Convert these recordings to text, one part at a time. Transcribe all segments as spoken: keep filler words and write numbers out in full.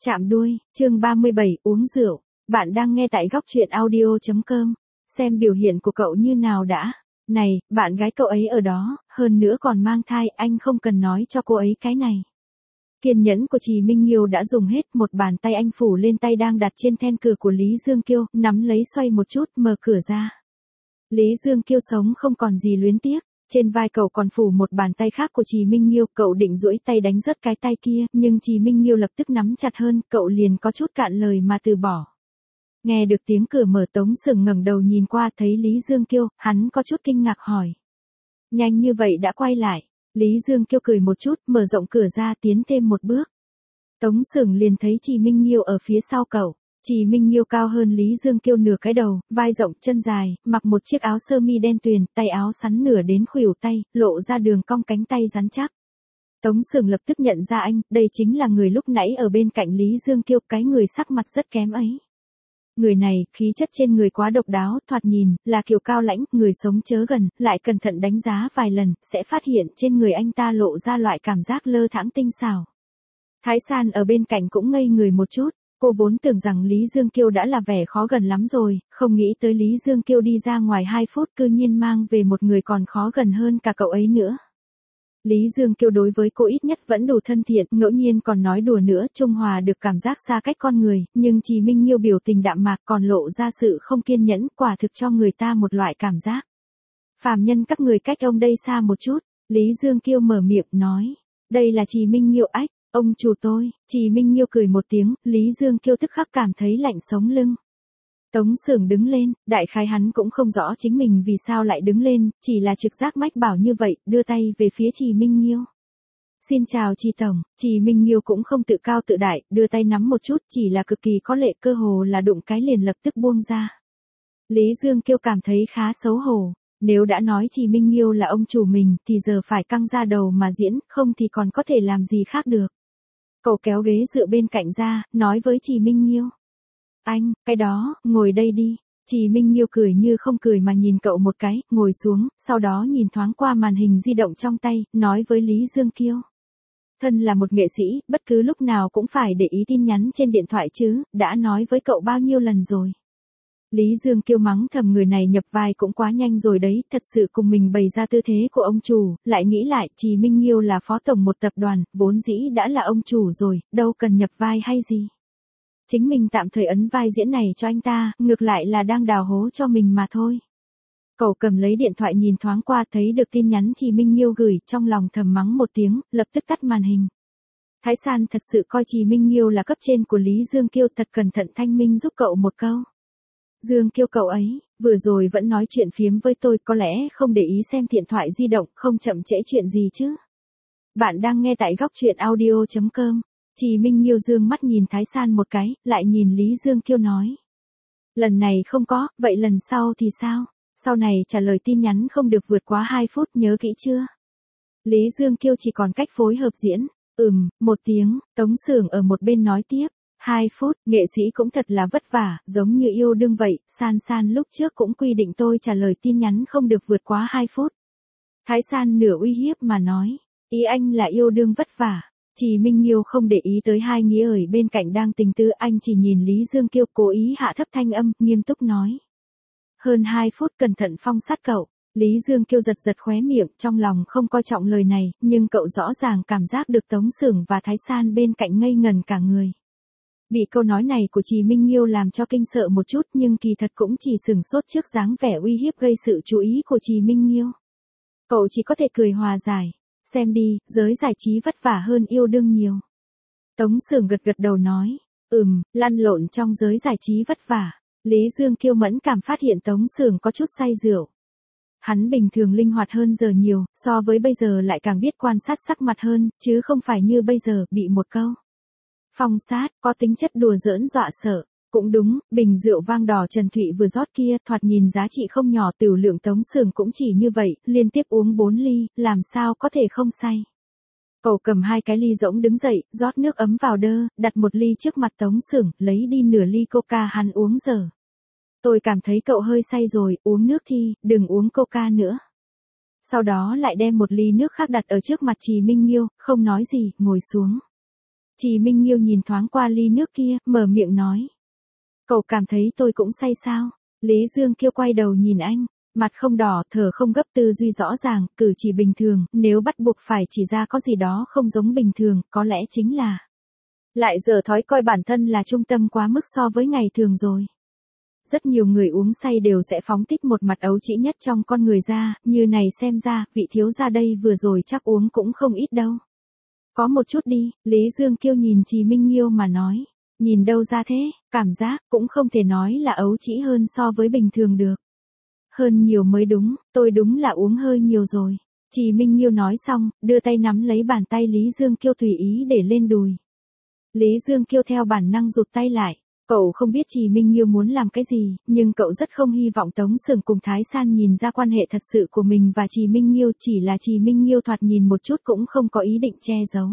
Chạm đuôi, chương ba mươi bảy, uống rượu. Bạn đang nghe tại góc truyện audio chấm com. Xem biểu hiện của cậu như nào đã. Này, bạn gái cậu ấy ở đó, hơn nữa còn mang thai, anh không cần nói cho cô ấy cái này. Kiên nhẫn của Trì Minh Nghiêu đã dùng hết, một bàn tay anh phủ lên tay đang đặt trên then cửa của Lý Dương Kiêu, nắm lấy xoay một chút, mở cửa ra. Lý Dương Kiêu sống không còn gì luyến tiếc. Trên vai cậu còn phủ một bàn tay khác của Trì Minh Nghiêu, cậu định duỗi tay đánh rớt cái tay kia, nhưng Trì Minh Nghiêu lập tức nắm chặt hơn, cậu liền có chút cạn lời mà từ bỏ. Nghe được tiếng cửa mở, Tống Sừng ngẩng đầu nhìn qua thấy Lý Dương Kiêu, hắn có chút kinh ngạc hỏi. Nhanh như vậy đã quay lại. Lý Dương Kiêu cười một chút, mở rộng cửa ra tiến thêm một bước. Tống Sừng liền thấy Trì Minh Nghiêu ở phía sau cậu. Trì Minh Nghiêu cao hơn Lý Dương Kiêu nửa cái đầu, vai rộng chân dài, mặc một chiếc áo sơ mi đen tuyền, tay áo sắn nửa đến khuỷu tay, lộ ra đường cong cánh tay rắn chắc. Tống Sừng lập tức nhận ra anh, đây chính là người lúc nãy ở bên cạnh Lý Dương Kiêu, cái người sắc mặt rất kém ấy. Người này, khí chất trên người quá độc đáo, thoạt nhìn, là kiểu cao lãnh, người sống chớ gần, lại cẩn thận đánh giá vài lần, sẽ phát hiện trên người anh ta lộ ra loại cảm giác lơ thãng tinh xảo. Thái San ở bên cạnh cũng ngây người một chút. Cô vốn tưởng rằng Lý Dương Kiêu đã là vẻ khó gần lắm rồi, không nghĩ tới Lý Dương Kiêu đi ra ngoài hai phút cư nhiên mang về một người còn khó gần hơn cả cậu ấy nữa. Lý Dương Kiêu đối với cô ít nhất vẫn đủ thân thiện, ngẫu nhiên còn nói đùa nữa, trung hòa được cảm giác xa cách con người, nhưng Trì Minh Nghiêu biểu tình đạm mạc còn lộ ra sự không kiên nhẫn, quả thực cho người ta một loại cảm giác. Phàm nhân các người cách ông đây xa một chút, Lý Dương Kiêu mở miệng nói, đây là Trì Minh Nghiêu. Ách. Ông chủ tôi. Trì Minh Nghiêu cười một tiếng, Lý Dương Kiêu tức khắc cảm thấy lạnh sống lưng. Tống Sưởng đứng lên, đại khái hắn cũng không rõ chính mình vì sao lại đứng lên, chỉ là trực giác mách bảo như vậy, đưa tay về phía Trì Minh Nghiêu. Xin chào Trì Tổng. Trì Minh Nghiêu cũng không tự cao tự đại, đưa tay nắm một chút, chỉ là cực kỳ có lệ, cơ hồ là đụng cái liền lập tức buông ra. Lý Dương Kiêu cảm thấy khá xấu hổ. Nếu đã nói Trì Minh Nghiêu là ông chủ mình, thì giờ phải căng ra đầu mà diễn, không thì còn có thể làm gì khác được. Cậu kéo ghế dựa bên cạnh ra, nói với Trì Minh Nghiêu. Anh, cái đó, ngồi đây đi. Trì Minh Nghiêu cười như không cười mà nhìn cậu một cái, ngồi xuống, sau đó nhìn thoáng qua màn hình di động trong tay, nói với Lý Dương Kiêu. Thân là một nghệ sĩ, bất cứ lúc nào cũng phải để ý tin nhắn trên điện thoại chứ, đã nói với cậu bao nhiêu lần rồi. Lý Dương Kiêu mắng thầm người này nhập vai cũng quá nhanh rồi đấy, thật sự cùng mình bày ra tư thế của ông chủ, lại nghĩ lại, Trì Minh Nghiêu là phó tổng một tập đoàn, vốn dĩ đã là ông chủ rồi, đâu cần nhập vai hay gì. Chính mình tạm thời ấn vai diễn này cho anh ta, ngược lại là đang đào hố cho mình mà thôi. Cậu cầm lấy điện thoại nhìn thoáng qua thấy được tin nhắn Trì Minh Nghiêu gửi, trong lòng thầm mắng một tiếng, lập tức tắt màn hình. Thái San thật sự coi Trì Minh Nghiêu là cấp trên của Lý Dương Kiêu, thật cẩn thận thanh minh giúp cậu một câu. Dương Kiêu cậu ấy, vừa rồi vẫn nói chuyện phiếm với tôi, có lẽ không để ý xem điện thoại di động, không chậm trễ chuyện gì chứ. Bạn đang nghe tại góc truyện audio chấm com. Trì Minh Nghiêu dương mắt nhìn Thái San một cái, lại nhìn Lý Dương Kiêu nói. Lần này không có, vậy lần sau thì sao? Sau này trả lời tin nhắn không được vượt quá hai phút, nhớ kỹ chưa? Lý Dương Kiêu chỉ còn cách phối hợp diễn. Ừm, một tiếng, Tống Sưởng ở một bên nói tiếp. Hai phút, nghệ sĩ cũng thật là vất vả, giống như yêu đương vậy, San San lúc trước cũng quy định tôi trả lời tin nhắn không được vượt quá hai phút. Thái San nửa uy hiếp mà nói, ý anh là yêu đương vất vả. Trì Minh Nghiêu không để ý tới hai nghĩa ở bên cạnh đang tình tư, anh chỉ nhìn Lý Dương Kiêu, cố ý hạ thấp thanh âm, nghiêm túc nói. Hơn hai phút, cẩn thận phong sát cậu. Lý Dương Kiêu giật giật khóe miệng, trong lòng không coi trọng lời này, nhưng cậu rõ ràng cảm giác được Tống Sưởng và Thái San bên cạnh ngây ngần cả người. Bị câu nói này của Trì Minh Nghiêu làm cho kinh sợ một chút, nhưng kỳ thật cũng chỉ sừng sốt trước dáng vẻ uy hiếp gây sự chú ý của Trì Minh Nghiêu. Cậu chỉ có thể cười hòa giải. Xem đi, giới giải trí vất vả hơn yêu đương nhiều. Tống Sưởng gật gật đầu nói. Ừm, lăn lộn trong giới giải trí vất vả. Lý Dương Kiêu mẫn cảm phát hiện Tống Sưởng có chút say rượu. Hắn bình thường linh hoạt hơn giờ nhiều, so với bây giờ lại càng biết quan sát sắc mặt hơn, chứ không phải như bây giờ, bị một câu phong sát, có tính chất đùa giỡn dọa sợ. Cũng đúng, bình rượu vang đỏ Trần Thụy vừa rót kia, thoạt nhìn giá trị không nhỏ, tiểu lượng Tống Sưởng cũng chỉ như vậy, liên tiếp uống bốn ly, làm sao có thể không say. Cậu cầm hai cái ly rỗng đứng dậy, rót nước ấm vào đơ, đặt một ly trước mặt Tống Sưởng, lấy đi nửa ly coca hắn uống dở. Tôi cảm thấy cậu hơi say rồi, uống nước thi, đừng uống coca nữa. Sau đó lại đem một ly nước khác đặt ở trước mặt Trì Minh Nghiêu, không nói gì, ngồi xuống. Trì Minh Nghiêu nhìn thoáng qua ly nước kia, mở miệng nói. Cậu cảm thấy tôi cũng say sao? Lý Dương Kiêu quay đầu nhìn anh, mặt không đỏ, thở không gấp, tư duy rõ ràng, cử chỉ bình thường, nếu bắt buộc phải chỉ ra có gì đó không giống bình thường, có lẽ chính là lại giờ thói coi bản thân là trung tâm quá mức so với ngày thường rồi. Rất nhiều người uống say đều sẽ phóng thích một mặt ấu trĩ nhất trong con người ra, như này xem ra, vị thiếu gia đây vừa rồi chắc uống cũng không ít đâu. Có một chút đi, Lý Dương Kiêu nhìn Trì Minh Nghiêu mà nói. Nhìn đâu ra thế, cảm giác cũng không thể nói là ấu trĩ hơn so với bình thường được. Hơn nhiều mới đúng, tôi đúng là uống hơi nhiều rồi. Trì Minh Nghiêu nói xong, đưa tay nắm lấy bàn tay Lý Dương Kiêu tùy ý để lên đùi. Lý Dương Kiêu theo bản năng rụt tay lại. Cậu không biết Trì Minh Nghiêu muốn làm cái gì, nhưng cậu rất không hy vọng Tống Sưởng cùng Thái San nhìn ra quan hệ thật sự của mình và Trì Minh Nghiêu, chỉ là Trì Minh Nghiêu thoạt nhìn một chút cũng không có ý định che giấu.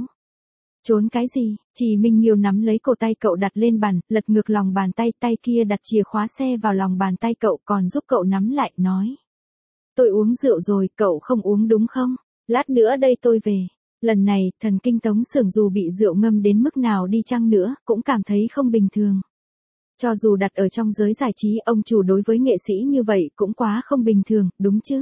Trốn cái gì? Trì Minh Nghiêu nắm lấy cổ tay cậu đặt lên bàn, lật ngược lòng bàn tay, tay kia đặt chìa khóa xe vào lòng bàn tay cậu, còn giúp cậu nắm lại, nói. Tôi uống rượu rồi, cậu không uống đúng không? Lát nữa đây tôi về. Lần này, thần kinh Tống Sưởng dù bị rượu ngâm đến mức nào đi chăng nữa, cũng cảm thấy không bình thường. Cho dù đặt ở trong giới giải trí, ông chủ đối với nghệ sĩ như vậy cũng quá không bình thường, đúng chứ?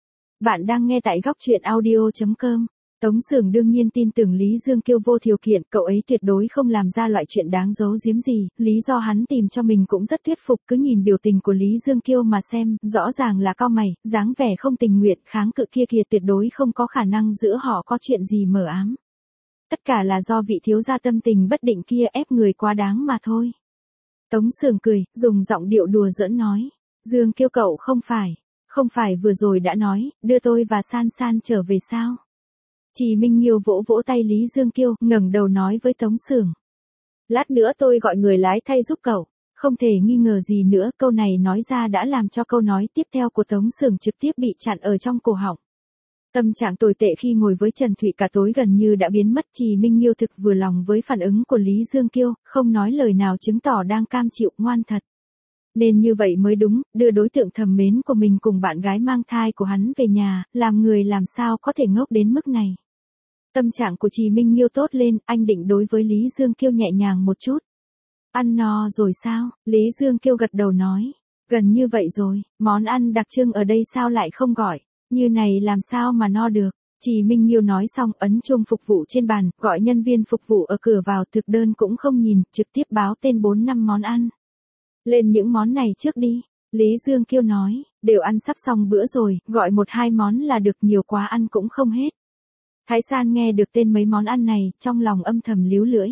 Bạn đang nghe tại góc truyện audio chấm com. Tống Sưởng đương nhiên tin tưởng Lý Dương Kiêu vô điều kiện, cậu ấy tuyệt đối không làm ra loại chuyện đáng giấu giếm gì, lý do hắn tìm cho mình cũng rất thuyết phục, cứ nhìn biểu tình của Lý Dương Kiêu mà xem, rõ ràng là cau mày, dáng vẻ không tình nguyện, kháng cự kia kìa, tuyệt đối không có khả năng giữa họ có chuyện gì mờ ám. Tất cả là do vị thiếu gia tâm tình bất định kia ép người quá đáng mà thôi. Tống Sưởng cười, dùng giọng điệu đùa giỡn nói, Dương Kiêu cậu không phải, không phải vừa rồi đã nói, đưa tôi và San San trở về sao? Trì Minh Nghiêu vỗ vỗ tay Lý Dương Kiêu, ngẩng đầu nói với Tống Sưởng. Lát nữa tôi gọi người lái thay giúp cậu, không thể nghi ngờ gì nữa, câu này nói ra đã làm cho câu nói tiếp theo của Tống Sưởng trực tiếp bị chặn ở trong cổ họng. Tâm trạng tồi tệ khi ngồi với Trần Thụy cả tối gần như đã biến mất. Trì Minh Nghiêu thực vừa lòng với phản ứng của Lý Dương Kiêu, không nói lời nào chứng tỏ đang cam chịu, ngoan thật. Nên như vậy mới đúng, đưa đối tượng thầm mến của mình cùng bạn gái mang thai của hắn về nhà, làm người làm sao có thể ngốc đến mức này. Tâm trạng của Trì Minh Nghiêu tốt lên, anh định đối với Lý Dương Kiêu nhẹ nhàng một chút. Ăn no rồi sao? Lý Dương Kiêu gật đầu nói. Gần như vậy rồi, món ăn đặc trưng ở đây sao lại không gọi? Như này làm sao mà no được? Trì Minh Nghiêu nói xong, ấn chuông phục vụ trên bàn, gọi nhân viên phục vụ ở cửa vào, thực đơn cũng không nhìn, trực tiếp báo tên bốn năm món ăn. Lên những món này trước đi. Lý Dương Kiêu nói, đều ăn sắp xong bữa rồi, gọi một hai món là được, nhiều quá ăn cũng không hết. Thái San nghe được tên mấy món ăn này, trong lòng âm thầm líu lưỡi.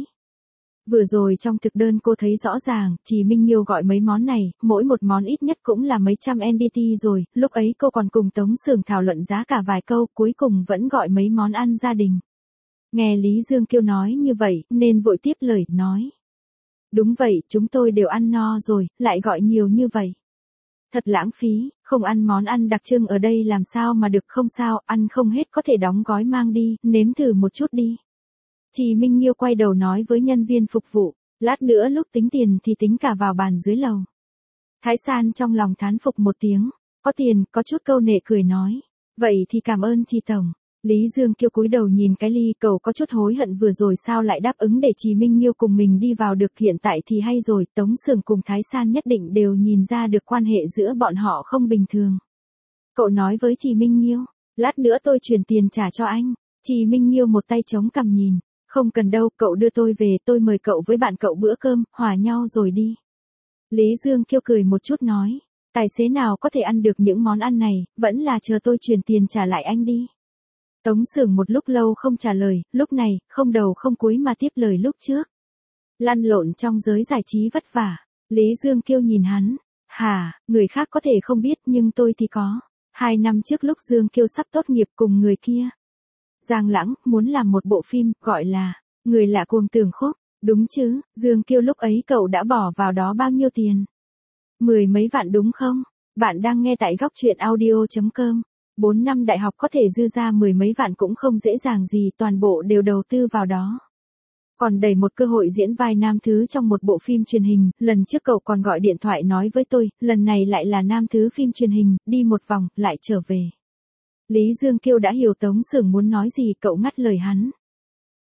Vừa rồi trong thực đơn cô thấy rõ ràng, Trì Minh Nghiêu gọi mấy món này, mỗi một món ít nhất cũng là mấy trăm en đê tê rồi, lúc ấy cô còn cùng Tống Sưởng thảo luận giá cả vài câu, cuối cùng vẫn gọi mấy món ăn gia đình. Nghe Lý Dương Kiêu nói như vậy, nên vội tiếp lời, nói. Đúng vậy, chúng tôi đều ăn no rồi, lại gọi nhiều như vậy. Thật lãng phí, không ăn món ăn đặc trưng ở đây làm sao mà được, không sao, ăn không hết có thể đóng gói mang đi, nếm thử một chút đi. Trì Minh Nghiêu quay đầu nói với nhân viên phục vụ, lát nữa lúc tính tiền thì tính cả vào bàn dưới lầu. Thái San trong lòng thán phục một tiếng, có tiền, có chút câu nệ cười nói, vậy thì cảm ơn Trì tổng. Lý Dương Kiêu cúi đầu nhìn cái ly, cậu có chút hối hận vừa rồi sao lại đáp ứng để Trì Minh Nghiêu cùng mình đi vào được, hiện tại thì hay rồi, Tống Sưởng cùng Thái San nhất định đều nhìn ra được quan hệ giữa bọn họ không bình thường. Cậu nói với Trì Minh Nghiêu, lát nữa tôi chuyển tiền trả cho anh. Trì Minh Nghiêu một tay chống cằm nhìn, không cần đâu, cậu đưa tôi về, tôi mời cậu với bạn cậu bữa cơm, hòa nhau rồi đi. Lý Dương Kiêu cười một chút nói, tài xế nào có thể ăn được những món ăn này, vẫn là chờ tôi chuyển tiền trả lại anh đi. Tống Sưởng một lúc lâu không trả lời, lúc này, không đầu không cuối mà tiếp lời lúc trước. Lăn lộn trong giới giải trí vất vả. Lý Dương Kiêu nhìn hắn. Hả, người khác có thể không biết nhưng tôi thì có. Hai năm trước lúc Dương Kiêu sắp tốt nghiệp cùng người kia. Giang Lãng, muốn làm một bộ phim, gọi là, Người lạ cuồng tưởng khúc. Đúng chứ, Dương Kiêu lúc ấy cậu đã bỏ vào đó bao nhiêu tiền? Mười mấy vạn đúng không? Bạn đang nghe tại góc truyện audio chấm com. Bốn năm đại học có thể dư ra mười mấy vạn cũng không dễ dàng gì, toàn bộ đều đầu tư vào đó. Còn đầy một cơ hội diễn vai nam thứ trong một bộ phim truyền hình, lần trước cậu còn gọi điện thoại nói với tôi, lần này lại là nam thứ phim truyền hình, đi một vòng, lại trở về. Lý Dương Kiêu đã hiểu Tống Sưởng muốn nói gì, cậu ngắt lời hắn.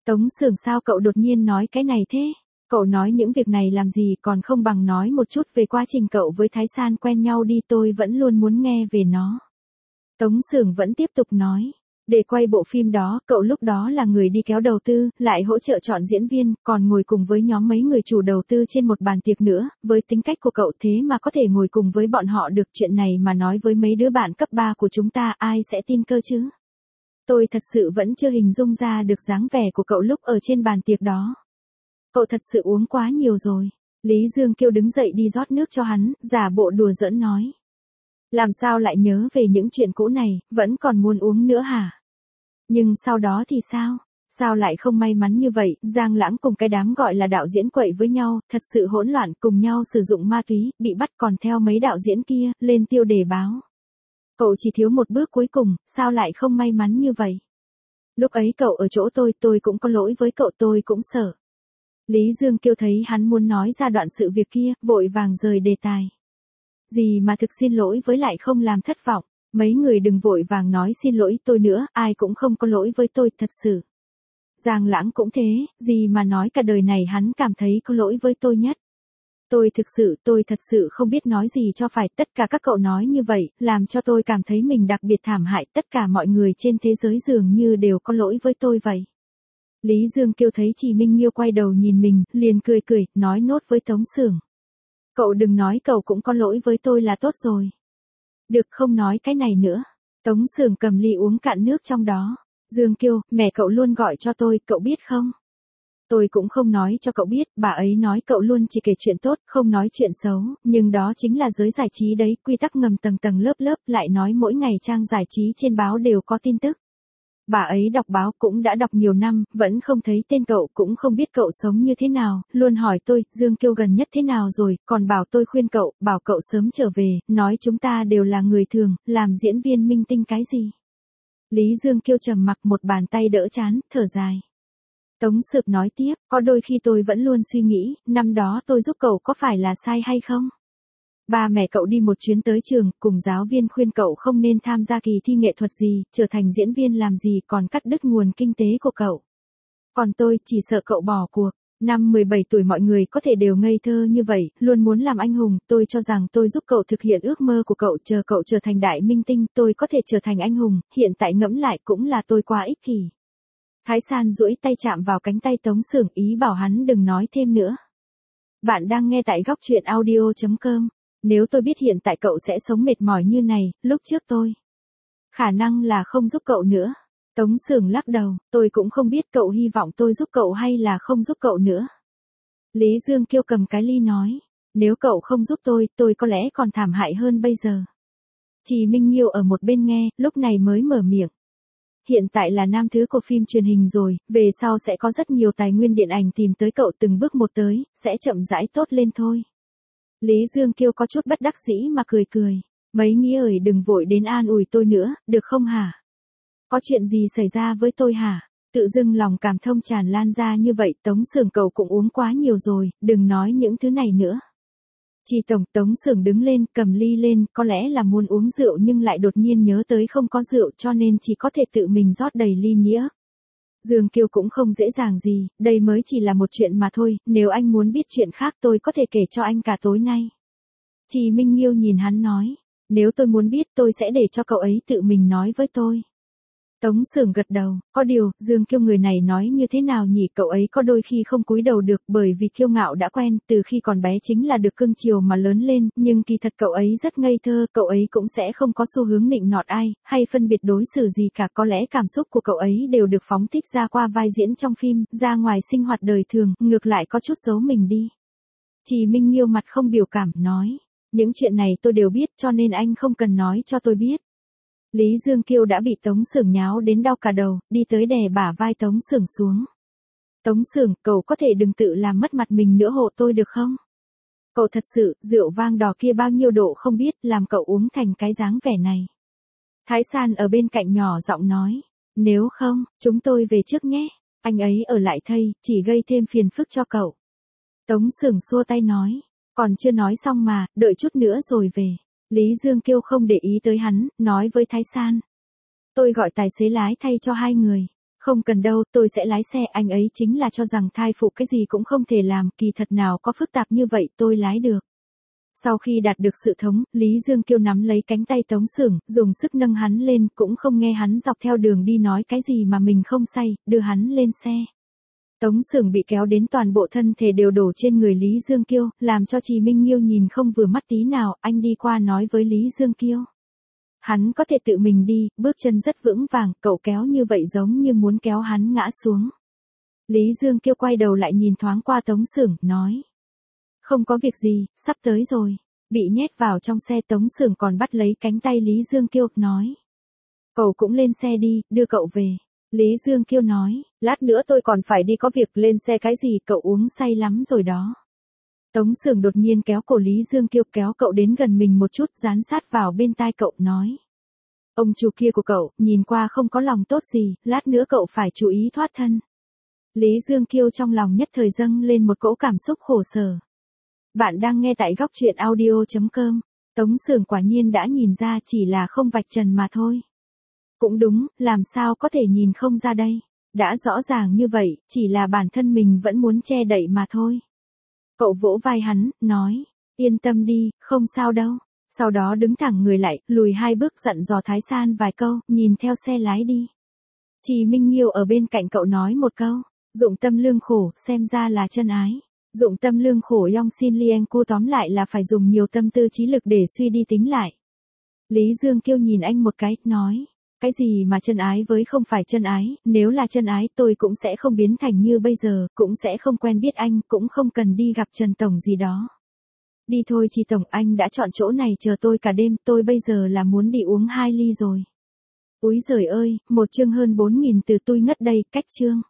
Tống Sưởng sao cậu đột nhiên nói cái này thế? Cậu nói những việc này làm gì còn không bằng nói một chút về quá trình cậu với Thái San quen nhau đi, tôi vẫn luôn muốn nghe về nó. Tống Sưởng vẫn tiếp tục nói. Để quay bộ phim đó, cậu lúc đó là người đi kéo đầu tư, lại hỗ trợ chọn diễn viên, còn ngồi cùng với nhóm mấy người chủ đầu tư trên một bàn tiệc nữa, với tính cách của cậu thế mà có thể ngồi cùng với bọn họ được, chuyện này mà nói với mấy đứa bạn cấp ba của chúng ta ai sẽ tin cơ chứ? Tôi thật sự vẫn chưa hình dung ra được dáng vẻ của cậu lúc ở trên bàn tiệc đó. Cậu thật sự uống quá nhiều rồi. Lý Dương Kiêu đứng dậy đi rót nước cho hắn, giả bộ đùa giỡn nói. Làm sao lại nhớ về những chuyện cũ này, vẫn còn muốn uống nữa hả? Nhưng sau đó thì sao? Sao lại không may mắn như vậy, Giang Lãng cùng cái đám gọi là đạo diễn quậy với nhau, thật sự hỗn loạn, cùng nhau sử dụng ma túy, bị bắt còn theo mấy đạo diễn kia, lên tiêu đề báo. Cậu chỉ thiếu một bước cuối cùng, sao lại không may mắn như vậy? Lúc ấy cậu ở chỗ tôi, tôi cũng có lỗi với cậu, tôi cũng sợ. Lý Dương Kiêu thấy hắn muốn nói ra đoạn sự việc kia, vội vàng rời đề tài. Gì mà thực xin lỗi với lại không làm thất vọng, mấy người đừng vội vàng nói xin lỗi tôi nữa, ai cũng không có lỗi với tôi, thật sự. Giang Lãng cũng thế, gì mà nói cả đời này hắn cảm thấy có lỗi với tôi nhất. Tôi thực sự, tôi thật sự không biết nói gì cho phải, tất cả các cậu nói như vậy, làm cho tôi cảm thấy mình đặc biệt thảm hại, tất cả mọi người trên thế giới dường như đều có lỗi với tôi vậy. Lý Dương Kiêu thấy chị Minh Nghiêu quay đầu nhìn mình, liền cười cười, nói nốt với Tống Sưởng. Cậu đừng nói cậu cũng có lỗi với tôi là tốt rồi. Được, không nói cái này nữa. Tống Sưởng cầm ly uống cạn nước trong đó. Dương Kiêu, mẹ cậu luôn gọi cho tôi, cậu biết không? Tôi cũng không nói cho cậu biết, bà ấy nói cậu luôn chỉ kể chuyện tốt, không nói chuyện xấu, nhưng đó chính là giới giải trí đấy, quy tắc ngầm tầng tầng lớp lớp, lại nói mỗi ngày trang giải trí trên báo đều có tin tức. Bà ấy đọc báo cũng đã đọc nhiều năm, vẫn không thấy tên cậu, cũng không biết cậu sống như thế nào, luôn hỏi tôi, Dương Kiêu gần nhất thế nào rồi, còn bảo tôi khuyên cậu, bảo cậu sớm trở về, nói chúng ta đều là người thường, làm diễn viên minh tinh cái gì. Lý Dương Kiêu trầm mặc, một bàn tay đỡ trán, thở dài. Tống Sực nói tiếp, có đôi khi tôi vẫn luôn suy nghĩ, năm đó tôi giúp cậu có phải là sai hay không? Ba mẹ cậu đi một chuyến tới trường, cùng giáo viên khuyên cậu không nên tham gia kỳ thi nghệ thuật gì, trở thành diễn viên làm gì, còn cắt đứt nguồn kinh tế của cậu. Còn tôi chỉ sợ cậu bỏ cuộc. Năm mười bảy tuổi mọi người có thể đều ngây thơ như vậy, luôn muốn làm anh hùng, tôi cho rằng tôi giúp cậu thực hiện ước mơ của cậu, chờ cậu trở thành đại minh tinh, tôi có thể trở thành anh hùng, hiện tại ngẫm lại cũng là tôi quá ích kỷ. Thái San duỗi tay chạm vào cánh tay Tống Sưởng, ý bảo hắn đừng nói thêm nữa. Bạn đang nghe tại góc truyện audio chấm com. Nếu tôi biết hiện tại cậu sẽ sống mệt mỏi như này, lúc trước tôi khả năng là không giúp cậu nữa. Tống Sưởng lắc đầu, tôi cũng không biết cậu hy vọng tôi giúp cậu hay là không giúp cậu nữa. Lý Dương Kiêu cầm cái ly nói, nếu cậu không giúp tôi, tôi có lẽ còn thảm hại hơn bây giờ. Chị Minh Nghiêu ở một bên nghe, lúc này mới mở miệng. Hiện tại là nam thứ của phim truyền hình rồi, về sau sẽ có rất nhiều tài nguyên điện ảnh tìm tới cậu từng bước một tới, sẽ chậm rãi tốt lên thôi. Lý Dương Kiêu có chút bất đắc dĩ mà cười cười. Mấy nghĩa ơi, đừng vội đến an ủi tôi nữa, được không hả? Có chuyện gì xảy ra với tôi hả? Tự dưng lòng cảm thông tràn lan ra như vậy, Tống Sưởng cậu cũng uống quá nhiều rồi, đừng nói những thứ này nữa. Chị Tổng, Tống Sưởng đứng lên, cầm ly lên, có lẽ là muốn uống rượu nhưng lại đột nhiên nhớ tới không có rượu cho nên chỉ có thể tự mình rót đầy ly nĩa. Dương Kiêu cũng không dễ dàng gì, đây mới chỉ là một chuyện mà thôi, nếu anh muốn biết chuyện khác tôi có thể kể cho anh cả tối nay. Chị Minh Nghiêu nhìn hắn nói, nếu tôi muốn biết tôi sẽ để cho cậu ấy tự mình nói với tôi. Tống Sưởng gật đầu, có điều, Dương Kiêu người này nói như thế nào nhỉ, cậu ấy có đôi khi không cúi đầu được bởi vì kiêu ngạo đã quen, từ khi còn bé chính là được cưng chiều mà lớn lên, nhưng kỳ thật cậu ấy rất ngây thơ, cậu ấy cũng sẽ không có xu hướng nịnh nọt ai, hay phân biệt đối xử gì cả, có lẽ cảm xúc của cậu ấy đều được phóng thích ra qua vai diễn trong phim, ra ngoài sinh hoạt đời thường, ngược lại có chút giấu mình đi. Chị Minh Nghiêu mặt không biểu cảm, nói, những chuyện này tôi đều biết cho nên anh không cần nói cho tôi biết. Lý Dương Kiêu đã bị Tống Sưởng nháo đến đau cả đầu, đi tới đè bả vai Tống Sưởng xuống. Tống Sưởng, cậu có thể đừng tự làm mất mặt mình nữa, hộ tôi được không? Cậu thật sự, rượu vang đỏ kia bao nhiêu độ không biết, làm cậu uống thành cái dáng vẻ này. Thái San ở bên cạnh nhỏ giọng nói, nếu không, chúng tôi về trước nhé, anh ấy ở lại thây, chỉ gây thêm phiền phức cho cậu. Tống Sưởng xua tay nói, còn chưa nói xong mà, đợi chút nữa rồi về. Lý Dương Kiêu không để ý tới hắn, nói với Thái San. Tôi gọi tài xế lái thay cho hai người. Không Không cần đâu, tôi sẽ lái xe, anh ấy chính là cho rằng thai phụ cái gì cũng không thể làm, kỳ thật nào có phức tạp như vậy, tôi lái được. Sau khi đạt được sự thống, Lý Dương Kiêu nắm lấy cánh tay Tống Sưởng, dùng sức nâng hắn lên, cũng không nghe hắn dọc theo đường đi nói cái gì mà mình không say, đưa hắn lên xe. Tống Sưởng bị kéo đến toàn bộ thân thể đều đổ trên người Lý Dương Kiêu, làm cho Trì Minh Nghiêu nhìn không vừa mắt tí nào, anh đi qua nói với Lý Dương Kiêu. Hắn có thể tự mình đi, bước chân rất vững vàng, cậu kéo như vậy giống như muốn kéo hắn ngã xuống. Lý Dương Kiêu quay đầu lại nhìn thoáng qua Tống Sưởng, nói. Không có việc gì, sắp tới rồi. Bị nhét vào trong xe Tống Sưởng còn bắt lấy cánh tay Lý Dương Kiêu, nói. Cậu cũng lên xe đi, đưa cậu về. Lý Dương Kiêu nói, lát nữa tôi còn phải đi có việc, lên xe cái gì, cậu uống say lắm rồi đó. Tống Sưởng đột nhiên kéo cổ Lý Dương Kiêu, kéo cậu đến gần mình một chút, dán sát vào bên tai cậu, nói. Ông chủ kia của cậu, nhìn qua không có lòng tốt gì, lát nữa cậu phải chú ý thoát thân. Lý Dương Kiêu trong lòng nhất thời dâng lên một cỗ cảm xúc khổ sở. Bạn đang nghe tại góc truyện audio chấm com. Tống Sưởng quả nhiên đã nhìn ra, chỉ là không vạch trần mà thôi. Cũng đúng, làm sao có thể nhìn không ra đây. Đã rõ ràng như vậy, chỉ là bản thân mình vẫn muốn che đậy mà thôi. Cậu vỗ vai hắn, nói, yên tâm đi, không sao đâu. Sau đó đứng thẳng người lại, lùi hai bước dặn dò Thái San vài câu, nhìn theo xe lái đi. Trì Minh Nghiêu ở bên cạnh cậu nói một câu, dụng tâm lương khổ, xem ra là chân ái. Dụng tâm lương khổ Yong Xin Lien cô tóm lại là phải dùng nhiều tâm tư trí lực để suy đi tính lại. Lý Dương Kiêu nhìn anh một cái, nói, cái gì mà chân ái với không phải chân ái, nếu là chân ái tôi cũng sẽ không biến thành như bây giờ, cũng sẽ không quen biết anh, cũng không cần đi gặp Trần Tổng gì đó. Đi thôi Trì Tổng, anh đã chọn chỗ này chờ tôi cả đêm, tôi bây giờ là muốn đi uống hai ly rồi. Úi giời ơi, một chương hơn bốn nghìn từ tôi ngất đây, cách chương.